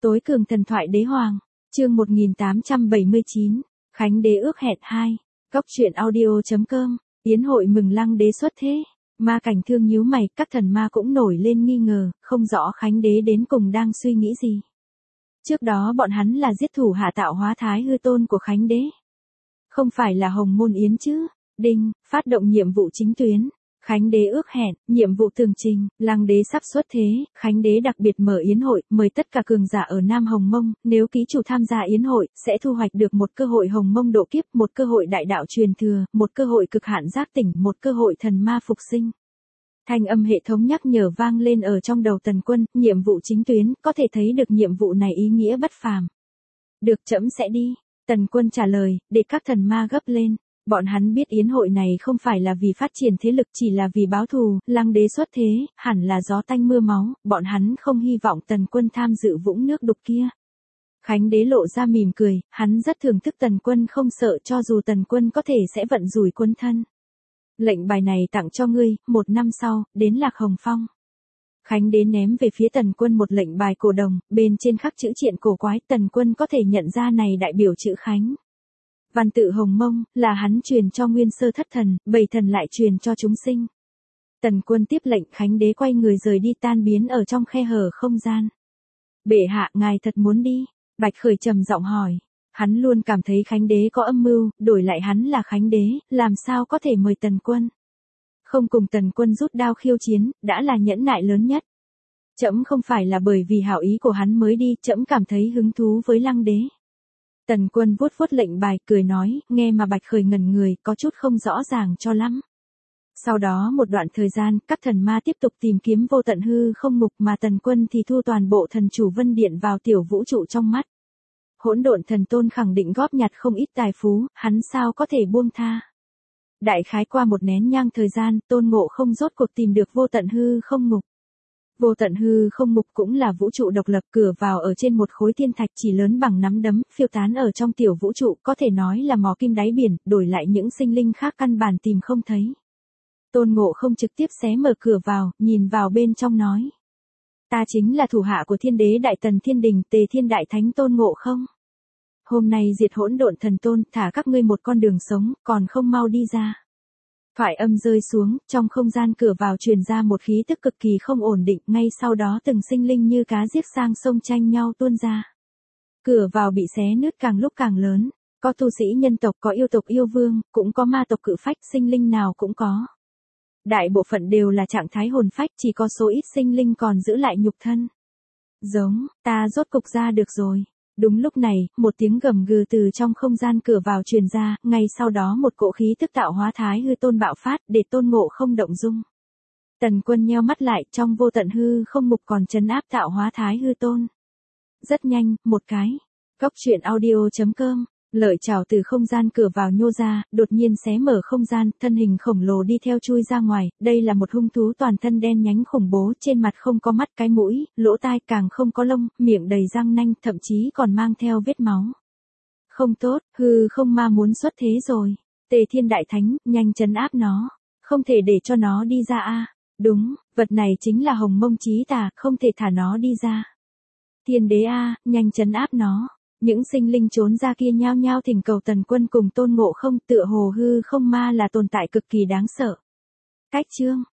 Tối cường thần thoại đế hoàng, chương 1879, Khánh đế ước hẹn 2, Cốc truyện audio.com, Yến hội mừng Lăng đế xuất thế. Ma Cảnh Thương nhíu mày, các thần ma cũng nổi lên nghi ngờ, không rõ Khánh đế đến cùng đang suy nghĩ gì. Trước đó bọn hắn là giết thủ hạ tạo hóa Thái Hư Tôn của Khánh đế. Không phải là Hồng Môn Yến chứ. Đinh, phát động nhiệm vụ chính tuyến. Khánh đế ước hẹn, nhiệm vụ tường trình, Lăng đế sắp xuất thế, Khánh đế đặc biệt mở yến hội, mời tất cả cường giả ở Nam Hồng Mông, nếu ký chủ tham gia yến hội, sẽ thu hoạch được một cơ hội Hồng Mông độ kiếp, một cơ hội đại đạo truyền thừa, một cơ hội cực hạn giác tỉnh, một cơ hội thần ma phục sinh. Thanh âm hệ thống nhắc nhở vang lên ở trong đầu Tần Quân, nhiệm vụ chính tuyến, có thể thấy được nhiệm vụ này ý nghĩa bất phàm. Được, trẫm sẽ đi. Tần Quân trả lời, để các thần ma gấp lên. Bọn hắn biết yến hội này không phải là vì phát triển thế lực, chỉ là vì báo thù, Lăng đế xuất thế, hẳn là gió tanh mưa máu, bọn hắn không hy vọng Tần Quân tham dự vũng nước đục kia. Khánh đế lộ ra mỉm cười, hắn rất thưởng thức Tần Quân không sợ cho dù Tần Quân có thể sẽ vận rủi quân thân. Lệnh bài này tặng cho ngươi, 1 năm sau, đến Lạc Hồng Phong. Khánh đế ném về phía Tần Quân một lệnh bài cổ đồng, bên trên khắc chữ triện cổ quái, Tần Quân có thể nhận ra này đại biểu chữ Khánh. Văn tự Hồng Mông, là hắn truyền cho nguyên sơ thất thần, 7 thần lại truyền cho chúng sinh. Tần Quân tiếp lệnh, Khánh đế quay người rời đi, tan biến ở trong khe hở không gian. Bệ hạ, ngài thật muốn đi? Bạch Khởi trầm giọng hỏi. Hắn luôn cảm thấy Khánh đế có âm mưu, đổi lại hắn là Khánh đế, làm sao có thể mời Tần Quân? Không cùng Tần Quân rút đao khiêu chiến, đã là nhẫn nại lớn nhất. Trẫm không phải là bởi vì hảo ý của hắn mới đi, trẫm cảm thấy hứng thú với Lăng đế. Tần Quân vuốt vuốt lệnh bài, cười nói, nghe mà Bạch Khởi ngẩn người, có chút không rõ ràng cho lắm. Sau đó một đoạn thời gian, các thần ma tiếp tục tìm kiếm vô tận hư không mục, mà Tần Quân thì thu toàn bộ thần chủ vân điện vào tiểu vũ trụ trong mắt. Hỗn độn thần tôn khẳng định góp nhặt không ít tài phú, hắn sao có thể buông tha. Đại khái qua một nén nhang thời gian, Tôn Ngộ Không rốt cuộc tìm được vô tận hư không mục. Vô tận hư không mục cũng là vũ trụ độc lập, cửa vào ở trên một khối thiên thạch chỉ lớn bằng nắm đấm, phiêu tán ở trong tiểu vũ trụ, có thể nói là mỏ kim đáy biển, đổi lại những sinh linh khác căn bản tìm không thấy. Tôn Ngộ Không trực tiếp xé mở cửa vào, nhìn vào bên trong nói. Ta chính là thủ hạ của Thiên đế Đại Tần Thiên Đình, Tề Thiên Đại Thánh Tôn Ngộ Không. Hôm nay diệt hỗn độn thần tôn, thả các ngươi một con đường sống, còn không mau đi ra. Thoại âm rơi xuống, trong không gian cửa vào truyền ra một khí tức cực kỳ không ổn định, ngay sau đó từng sinh linh như cá giết sang sông tranh nhau tuôn ra. Cửa vào bị xé nứt càng lúc càng lớn, có tu sĩ nhân tộc, có yêu tộc yêu vương, cũng có ma tộc cự phách, sinh linh nào cũng có. Đại bộ phận đều là trạng thái hồn phách, chỉ có số ít sinh linh còn giữ lại nhục thân. Giống, ta rốt cục ra được rồi. Đúng lúc này, một tiếng gầm gừ từ trong không gian cửa vào truyền ra, ngay sau đó một cỗ khí tức tạo hóa Thái Hư Tôn bạo phát, để Tôn Ngộ Không động dung. Tần Quân nheo mắt lại, trong vô tận hư không mục còn trấn áp tạo hóa Thái Hư Tôn. Rất nhanh, một cái. Cốc truyện audio.com, lợi chảo từ không gian cửa vào nhô ra, đột nhiên xé mở không gian, thân hình khổng lồ đi theo chui ra ngoài, đây là một hung thú toàn thân đen nhánh khủng bố, trên mặt không có mắt, cái mũi, lỗ tai, càng không có lông, miệng đầy răng nanh, thậm chí còn mang theo vết máu. Không tốt, hư không ma muốn xuất thế rồi. Tề Thiên Đại Thánh, nhanh trấn áp nó, không thể để cho nó đi ra a. Đúng, vật này chính là Hồng Mông Chí Tà, không thể thả nó đi ra. Thiên đế a, nhanh trấn áp nó. Những sinh linh trốn ra kia nhao nhao thỉnh cầu Tần Quân cùng Tôn Ngộ Không, tựa hồ hư không ma là tồn tại cực kỳ đáng sợ. Cách chương